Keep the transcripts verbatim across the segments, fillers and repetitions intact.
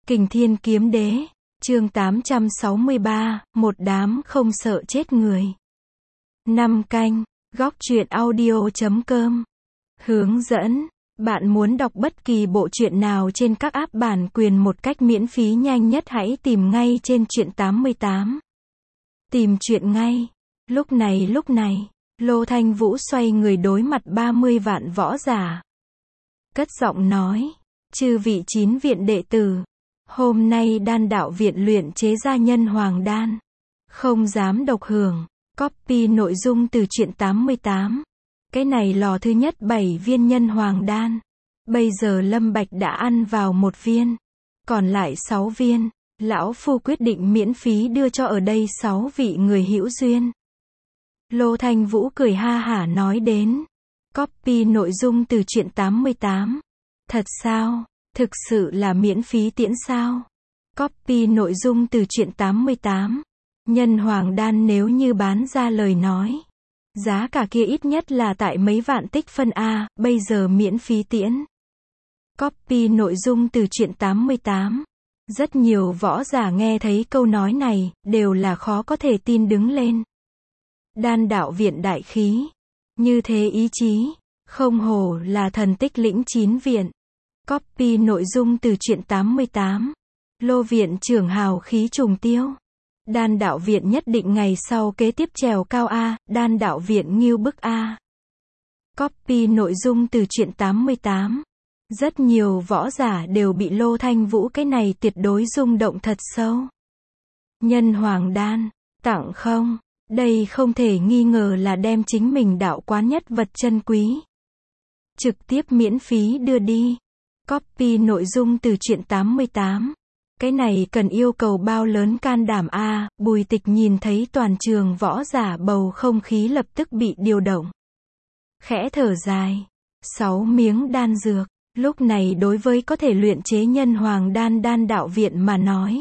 Kình Thiên Kiếm Đế, chương tám trăm sáu mươi ba, một đám không sợ chết người. Năm canh, góc truyện audio chấm com. Hướng dẫn, bạn muốn đọc bất kỳ bộ truyện nào trên các app bản quyền một cách miễn phí nhanh nhất hãy tìm ngay trên truyện tám mươi tám. Tìm truyện ngay. Lúc này lúc này, Lô Thanh Vũ xoay người đối mặt ba mươi vạn võ giả. Cất giọng nói, chư vị chín viện đệ tử, hôm nay đan đạo viện luyện chế ra nhân hoàng đan. Không dám độc hưởng, copy nội dung từ truyện tám mươi tám. Cái này lò thứ nhất bảy viên nhân hoàng đan. Bây giờ Lâm Bạch đã ăn vào một viên. Còn lại sáu viên, lão phu quyết định miễn phí đưa cho ở đây sáu vị người hữu duyên. Lô Thanh Vũ cười ha hả nói đến. Copy nội dung từ truyện tám mươi tám. Thật sao? Thực sự là miễn phí tiễn sao? Copy nội dung từ truyện tám mươi tám. Nhân hoàng đan nếu như bán ra lời nói, giá cả kia ít nhất là tại mấy vạn tích phân A, bây giờ miễn phí tiễn. Copy nội dung từ truyện tám mươi tám. Rất nhiều võ giả nghe thấy câu nói này, đều là khó có thể tin đứng lên. Đan đạo viện đại khí. Như thế ý chí, không hổ là thần tích lĩnh chín viện. Copy nội dung từ truyện tám mươi tám. Lô viện trưởng hào khí trùng tiêu. Đan đạo viện nhất định ngày sau kế tiếp trèo cao A, đan đạo viện nghiêu bức A. Copy nội dung từ truyện tám mươi tám. Rất nhiều võ giả đều bị Lô Thanh Vũ cái này tuyệt đối rung động thật sâu. Nhân hoàng đan, tặng không? Đây không thể nghi ngờ là đem chính mình đạo quán nhất vật chân quý. Trực tiếp miễn phí đưa đi. Copy nội dung từ truyện tám mươi tám. Cái này cần yêu cầu bao lớn can đảm a? Bùi Tịch nhìn thấy toàn trường võ giả bầu không khí lập tức bị điều động. Khẽ thở dài. Sáu miếng đan dược, lúc này đối với có thể luyện chế nhân hoàng đan đan đạo viện mà nói,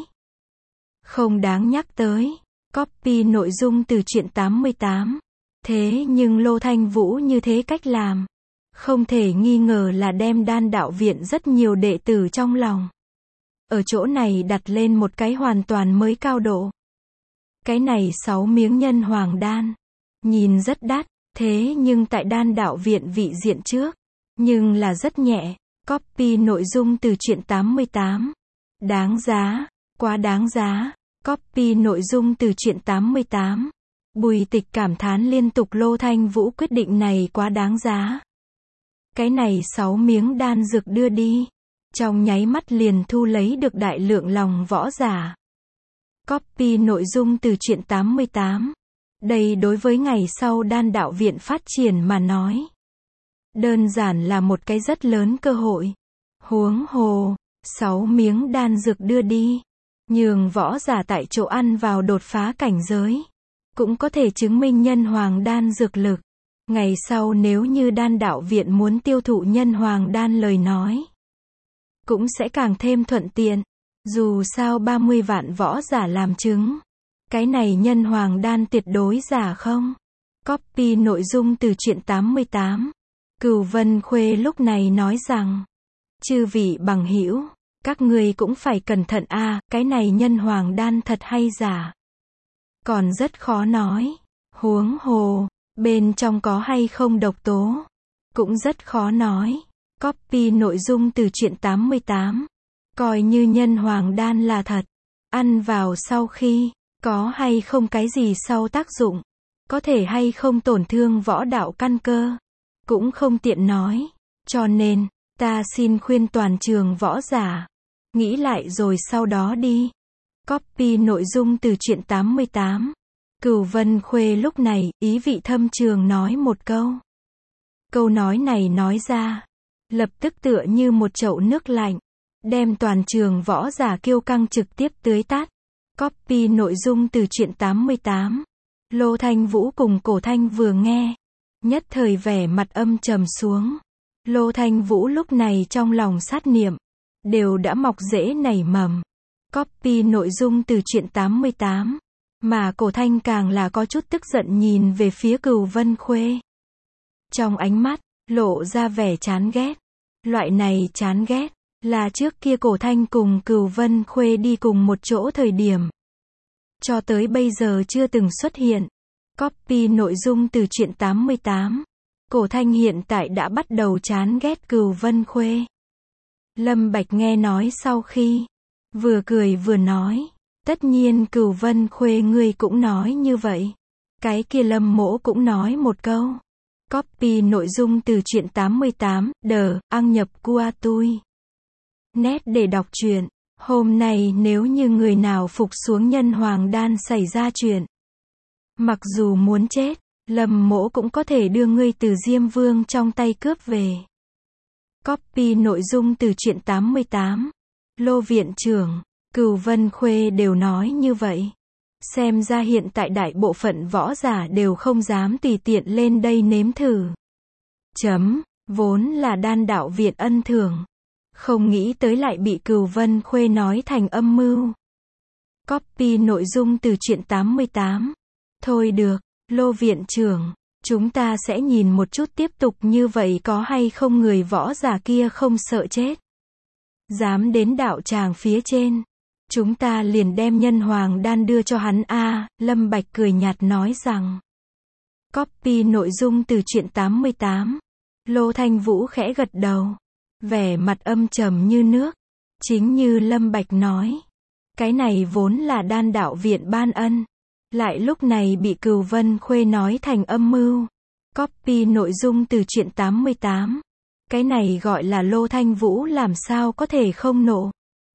không đáng nhắc tới. Copy nội dung từ truyện tám mươi tám. Thế nhưng Lô Thanh Vũ như thế cách làm, không thể nghi ngờ là đem đan đạo viện rất nhiều đệ tử trong lòng. Ở chỗ này đặt lên một cái hoàn toàn mới cao độ. Cái này sáu miếng nhân hoàng đan, nhìn rất đắt, thế nhưng tại đan đạo viện vị diện trước, nhưng là rất nhẹ. Copy nội dung từ truyện tám mươi tám. Đáng giá, quá đáng giá. Copy nội dung từ truyện tám mươi tám. Bùi Tịch cảm thán liên tục Lô Thanh Vũ quyết định này quá đáng giá. Cái này sáu miếng đan dược đưa đi, trong nháy mắt liền thu lấy được đại lượng lòng võ giả. Copy nội dung từ truyện tám mươi tám. Đây đối với ngày sau đan đạo viện phát triển mà nói, đơn giản là một cái rất lớn cơ hội. Huống hồ, sáu miếng đan dược đưa đi, nhường võ giả tại chỗ ăn vào đột phá cảnh giới, cũng có thể chứng minh nhân hoàng đan dược lực. Ngày sau nếu như đan đạo viện muốn tiêu thụ nhân hoàng đan lời nói, cũng sẽ càng thêm thuận tiện. Dù sao ba mươi vạn võ giả làm chứng, cái này nhân hoàng đan tuyệt đối giả không? Copy nội dung từ truyện tám mươi tám. Cửu Vân Khuê lúc này nói rằng, chư vị bằng hữu, các ngươi cũng phải cẩn thận a, cái này nhân hoàng đan thật hay giả, còn rất khó nói. Huống hồ, bên trong có hay không độc tố, cũng rất khó nói. Copy nội dung từ truyện tám mươi tám. Coi như nhân hoàng đan là thật, ăn vào sau khi, có hay không cái gì sau tác dụng, có thể hay không tổn thương võ đạo căn cơ, cũng không tiện nói. Cho nên, ta xin khuyên toàn trường võ giả, nghĩ lại rồi sau đó đi. Copy nội dung từ truyện tám mươi tám. Cửu Vân Khuê lúc này, ý vị thâm trường nói một câu. Câu nói này nói ra, lập tức tựa như một chậu nước lạnh, đem toàn trường võ giả kiêu căng trực tiếp tưới tát. Copy nội dung từ truyện tám mươi tám. Lô Thanh Vũ cùng Cổ Thanh vừa nghe, nhất thời vẻ mặt âm trầm xuống. Lô Thanh Vũ lúc này trong lòng sát niệm, đều đã mọc rễ nảy mầm. Copy nội dung từ truyện tám mươi tám. Mà Cổ Thanh càng là có chút tức giận nhìn về phía Cửu Vân Khuê. Trong ánh mắt, lộ ra vẻ chán ghét. Loại này chán ghét, Là trước kia Cổ Thanh cùng Cửu Vân Khuê đi cùng một chỗ thời điểm. Cho tới bây giờ chưa từng xuất hiện. Copy nội dung từ truyện tám mươi tám. Cổ Thanh hiện tại đã bắt đầu chán ghét Cửu Vân Khuê. Lâm Bạch nghe nói sau khi, vừa cười vừa nói, tất nhiên Cửu Vân Khuê ngươi cũng nói như vậy. Cái kia Lâm Mỗ cũng nói một câu. Copy nội dung từ truyện tám mươi tám, đờ, đăng nhập qua tui. Nét để đọc truyện. Hôm nay nếu như người nào phục xuống nhân hoàng đan xảy ra chuyện, mặc dù muốn chết, Lâm Mỗ cũng có thể đưa ngươi từ Diêm Vương trong tay cướp về. Copy nội dung từ truyện tám mươi tám. Lô viện trưởng, Cửu Vân Khuê đều nói như vậy. Xem ra hiện tại đại bộ phận võ giả đều không dám tùy tiện lên đây nếm thử. Chấm, vốn là đan đạo viện ân thưởng. Không nghĩ tới lại bị Cửu Vân Khuê nói thành âm mưu. Copy nội dung từ truyện tám mươi tám. Thôi được, Lô viện trưởng, chúng ta sẽ nhìn một chút tiếp tục như vậy có hay không người võ giả kia không sợ chết. Dám đến đạo tràng phía trên. Chúng ta liền đem nhân hoàng đan đưa cho hắn a. À, Lâm Bạch cười nhạt nói rằng. Copy nội dung từ truyện tám mươi tám. Lô Thanh Vũ khẽ gật đầu. Vẻ mặt âm trầm như nước. Chính như Lâm Bạch nói. Cái này vốn là đan đạo viện ban ân. Lại lúc này bị Cửu Vân Khuê nói thành âm mưu. Copy nội dung từ truyện tám mươi tám. Cái này gọi là Lô Thanh Vũ làm sao có thể không nộ.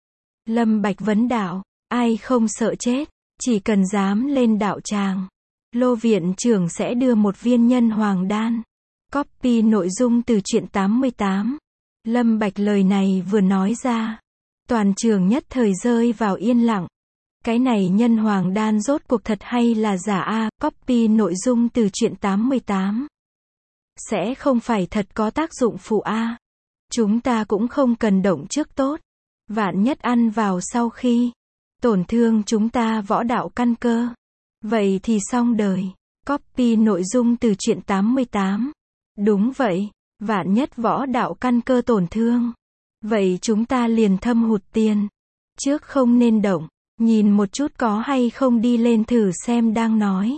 Lâm Bạch vấn đạo, ai không sợ chết, chỉ cần dám lên đạo tràng. Lô viện trưởng sẽ đưa một viên nhân hoàng đan. Copy nội dung từ truyện tám mươi tám. Lâm Bạch lời này vừa nói ra. Toàn trường nhất thời rơi vào yên lặng. Cái này nhân hoàng đan rốt cuộc thật hay là giả a? Copy nội dung từ truyện tám mươi tám. Sẽ không phải thật có tác dụng phụ a? Chúng ta cũng không cần động trước tốt. Vạn nhất ăn vào sau khi tổn thương chúng ta võ đạo căn cơ. Vậy thì xong đời. Copy nội dung từ truyện tám mươi tám. Đúng vậy, vạn nhất võ đạo căn cơ tổn thương. Vậy chúng ta liền thâm hụt tiền. Trước không nên động, nhìn một chút có hay không đi lên thử xem đang nói.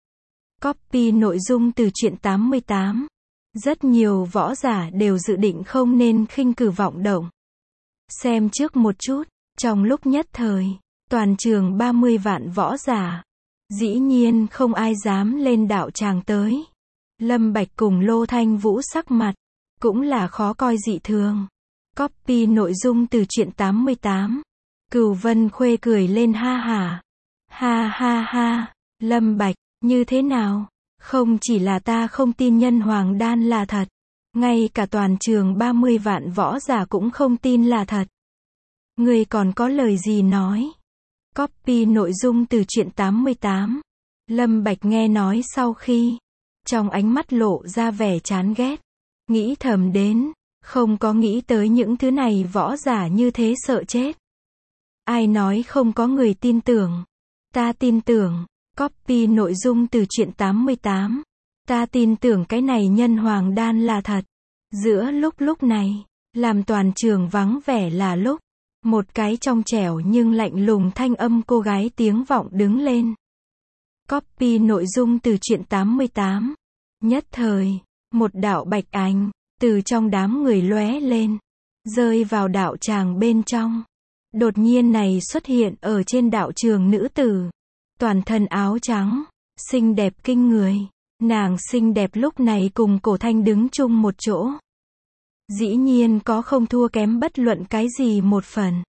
Copy nội dung từ truyện tám mươi tám. Rất nhiều võ giả đều dự định không nên khinh cử vọng động. Xem trước một chút, trong lúc nhất thời, toàn trường ba mươi vạn võ giả. Dĩ nhiên không ai dám lên đạo tràng tới. Lâm Bạch cùng Lô Thanh Vũ sắc mặt, cũng là khó coi dị thường. Copy nội dung từ truyện tám mươi tám. Cửu Vân Khuê cười lên ha hả. Ha ha ha, Lâm Bạch, như thế nào? Không chỉ là ta không tin nhân hoàng đan là thật. Ngay cả toàn trường ba mươi vạn võ giả cũng không tin là thật. Ngươi còn có lời gì nói? Copy nội dung từ truyện tám mươi tám. Lâm Bạch nghe nói sau khi, trong ánh mắt lộ ra vẻ chán ghét. Nghĩ thầm đến, không có nghĩ tới những thứ này võ giả như thế sợ chết. Ai nói không có người tin tưởng? Ta tin tưởng. Copy nội dung từ truyện tám mươi tám. Ta tin tưởng cái này nhân hoàng đan là thật. Giữa lúc lúc này, làm toàn trường vắng vẻ là lúc, một cái trong trẻo nhưng lạnh lùng thanh âm cô gái tiếng vọng đứng lên. Copy nội dung từ truyện tám mươi tám. Nhất thời, một đạo bạch ánh, từ trong đám người lóe lên, rơi vào đạo tràng bên trong. Đột nhiên này xuất hiện ở trên đạo trường nữ tử. Toàn thân áo trắng, xinh đẹp kinh người. Nàng xinh đẹp lúc này cùng Cổ Thanh đứng chung một chỗ. Dĩ nhiên có không thua kém bất luận cái gì một phần.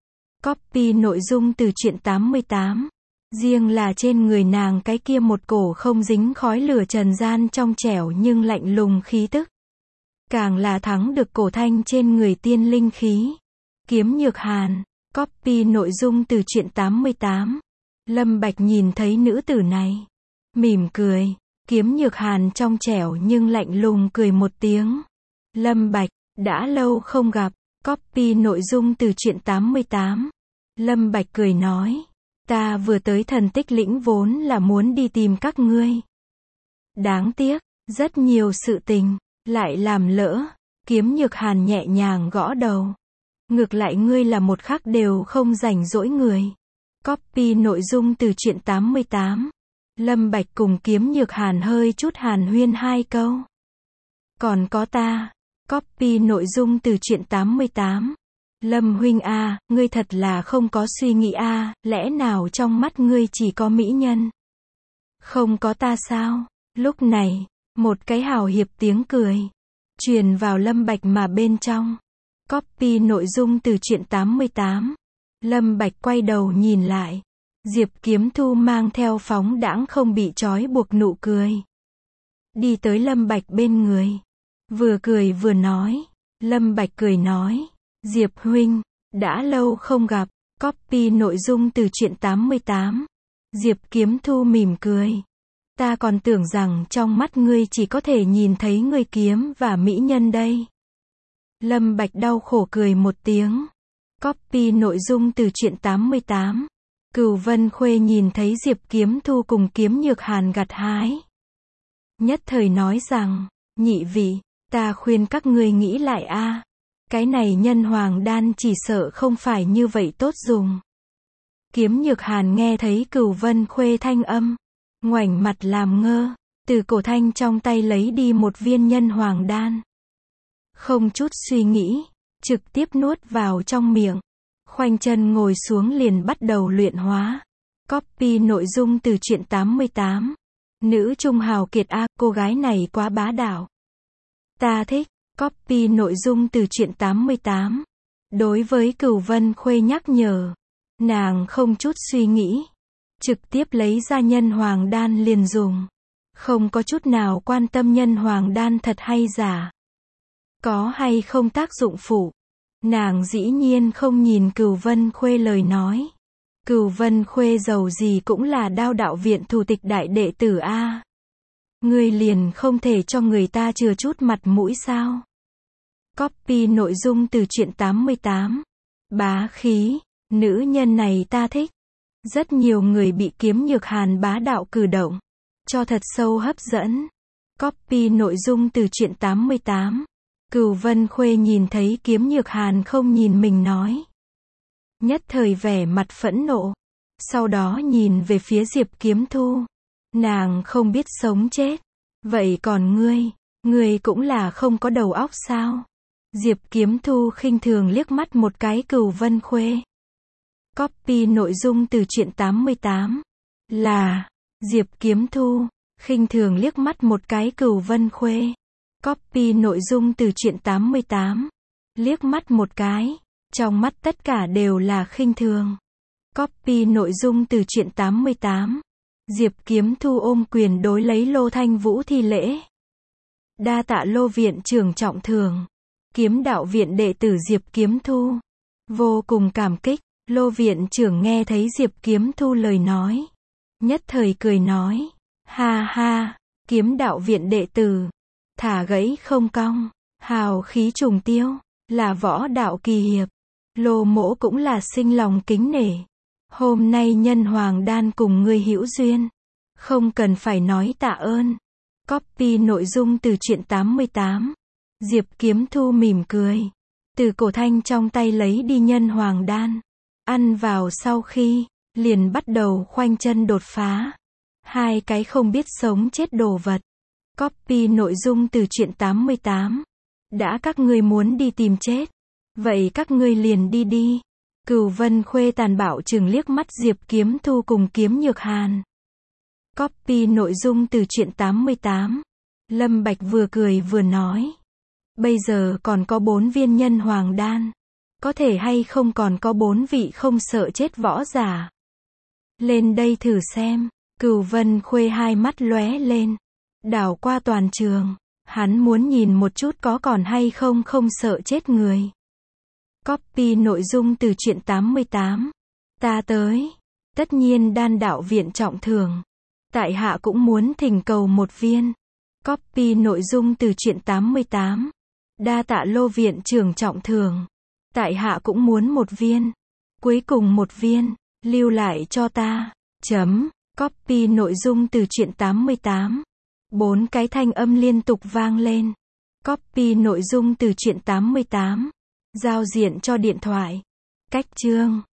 Copy nội dung từ truyện tám mươi tám. Riêng là trên người nàng cái kia một cổ không dính khói lửa trần gian trong trẻo nhưng lạnh lùng khí tức. Càng là thắng được Cổ Thanh trên người tiên linh khí. Kiếm Nhược Hàn. Copy nội dung từ truyện tám mươi tám. Lâm Bạch nhìn thấy nữ tử này. Mỉm cười. Kiếm Nhược Hàn trong trẻo nhưng lạnh lùng cười một tiếng. Lâm Bạch, đã lâu không gặp. Copy nội dung từ truyện tám mươi tám. Lâm Bạch cười nói. Ta vừa tới Thần Tích Lĩnh vốn là muốn đi tìm các ngươi. Đáng tiếc, rất nhiều sự tình, lại làm lỡ. Kiếm Nhược Hàn nhẹ nhàng gõ đầu. Ngược lại ngươi là một khắc đều không rảnh rỗi người. Copy nội dung từ truyện tám mươi tám. Lâm Bạch cùng Kiếm Nhược Hàn hơi chút hàn huyên hai câu. Còn có ta. Copy nội dung từ truyện tám mươi tám. Lâm huynh a, ngươi thật là không có suy nghĩ a, lẽ nào trong mắt ngươi chỉ có mỹ nhân? Không có ta sao? Lúc này, một cái hào hiệp tiếng cười truyền vào Lâm Bạch mà bên trong. Copy nội dung từ truyện tám mươi tám. Lâm Bạch quay đầu nhìn lại. Diệp Kiếm Thu mang theo phóng đãng không bị trói buộc nụ cười. Đi tới Lâm Bạch bên người. Vừa cười vừa nói. Lâm Bạch cười nói. Diệp huynh, đã lâu không gặp. Copy nội dung từ truyện tám mươi tám. Diệp Kiếm Thu mỉm cười. Ta còn tưởng rằng trong mắt ngươi chỉ có thể nhìn thấy ngươi kiếm và mỹ nhân đây. Lâm Bạch đau khổ cười một tiếng. Copy nội dung từ truyện tám mươi tám. Cửu Vân Khuê nhìn thấy Diệp Kiếm Thu cùng Kiếm Nhược Hàn gặt hái. Nhất thời nói rằng, nhị vị, ta khuyên các ngươi nghĩ lại a, cái này nhân hoàng đan chỉ sợ không phải như vậy tốt dùng. Kiếm Nhược Hàn nghe thấy Cửu Vân Khuê thanh âm, ngoảnh mặt làm ngơ, từ cổ thanh trong tay lấy đi một viên nhân hoàng đan. Không chút suy nghĩ, trực tiếp nuốt vào trong miệng. Khoanh chân ngồi xuống liền bắt đầu luyện hóa. Copy nội dung từ truyện tám mươi tám. Nữ trung hào kiệt a, cô gái này quá bá đạo. Ta thích. Copy nội dung từ truyện tám mươi tám. Đối với Cửu Vân Khuê nhắc nhở, nàng không chút suy nghĩ, trực tiếp lấy ra nhân hoàng đan liền dùng. Không có chút nào quan tâm nhân hoàng đan thật hay giả, có hay không tác dụng phụ. Nàng dĩ nhiên không nhìn Cửu Vân Khuê lời nói. Cửu Vân Khuê giàu gì cũng là Đao đạo viện thủ tịch đại đệ tử a. Ngươi liền không thể cho người ta chừa chút mặt mũi sao? Copy nội dung từ truyện tám mươi tám. Bá khí, nữ nhân này ta thích. Rất nhiều người bị Kiếm Nhược Hàn bá đạo cử động cho thật sâu hấp dẫn. Copy nội dung từ truyện tám mươi tám. Cửu Vân Khuê nhìn thấy Kiếm Nhược Hàn không nhìn mình nói. Nhất thời vẻ mặt phẫn nộ. Sau đó nhìn về phía Diệp Kiếm Thu. Nàng không biết sống chết. Vậy còn ngươi, ngươi cũng là không có đầu óc sao? Diệp Kiếm Thu khinh thường liếc mắt một cái Cửu Vân Khuê. Copy nội dung từ truyện tám mươi tám. Là, Diệp Kiếm Thu, khinh thường liếc mắt một cái Cửu Vân Khuê. Copy nội dung từ truyện tám mươi tám. Liếc mắt một cái, trong mắt tất cả đều là khinh thường. Copy nội dung từ truyện tám mươi tám. Diệp Kiếm Thu ôm quyền đối lấy Lô Thanh Vũ thi lễ. Đa tạ Lô viện trưởng trọng thưởng. Kiếm đạo viện đệ tử Diệp Kiếm Thu. Vô cùng cảm kích. Lô viện trưởng nghe thấy Diệp Kiếm Thu lời nói. Nhất thời cười nói. Ha ha, kiếm đạo viện đệ tử. Thả gãy không cong. Hào khí trùng tiêu. Là võ đạo kỳ hiệp. Lô mỗ cũng là sinh lòng kính nể. Hôm nay nhân hoàng đan cùng ngươi hữu duyên. Không cần phải nói tạ ơn. Copy nội dung từ truyện tám mươi tám. Diệp Kiếm Thu mỉm cười. Từ cổ thanh trong tay lấy đi nhân hoàng đan. Ăn vào sau khi, liền bắt đầu khoanh chân đột phá. Hai cái không biết sống chết đồ vật. Copy nội dung từ truyện tám mươi tám. Đã các ngươi muốn đi tìm chết. Vậy các ngươi liền đi đi. Cửu Vân Khuê tàn bạo chừng liếc mắt Diệp Kiếm Thu cùng Kiếm Nhược Hàn. Copy nội dung từ truyện tám mươi tám. Lâm Bạch vừa cười vừa nói. Bây giờ còn có bốn viên nhân hoàng đan. Có thể hay không còn có bốn vị không sợ chết võ giả. Lên đây thử xem. Cửu Vân Khuê hai mắt lóe lên. Đảo qua toàn trường. Hắn muốn nhìn một chút có còn hay không không sợ chết người. Copy nội dung từ truyện tám mươi tám. Ta tới. Tất nhiên đan đạo viện trọng thưởng. Tại hạ cũng muốn thỉnh cầu một viên. Copy nội dung từ truyện tám mươi tám. Đa tạ Lô viện trưởng trọng thưởng. Tại hạ cũng muốn một viên. Cuối cùng một viên. Lưu lại cho ta. Chấm. Copy nội dung từ truyện tám mươi tám. Bốn cái thanh âm liên tục vang lên. Copy nội dung từ truyện tám mươi tám. Giao diện cho điện thoại. Cách chương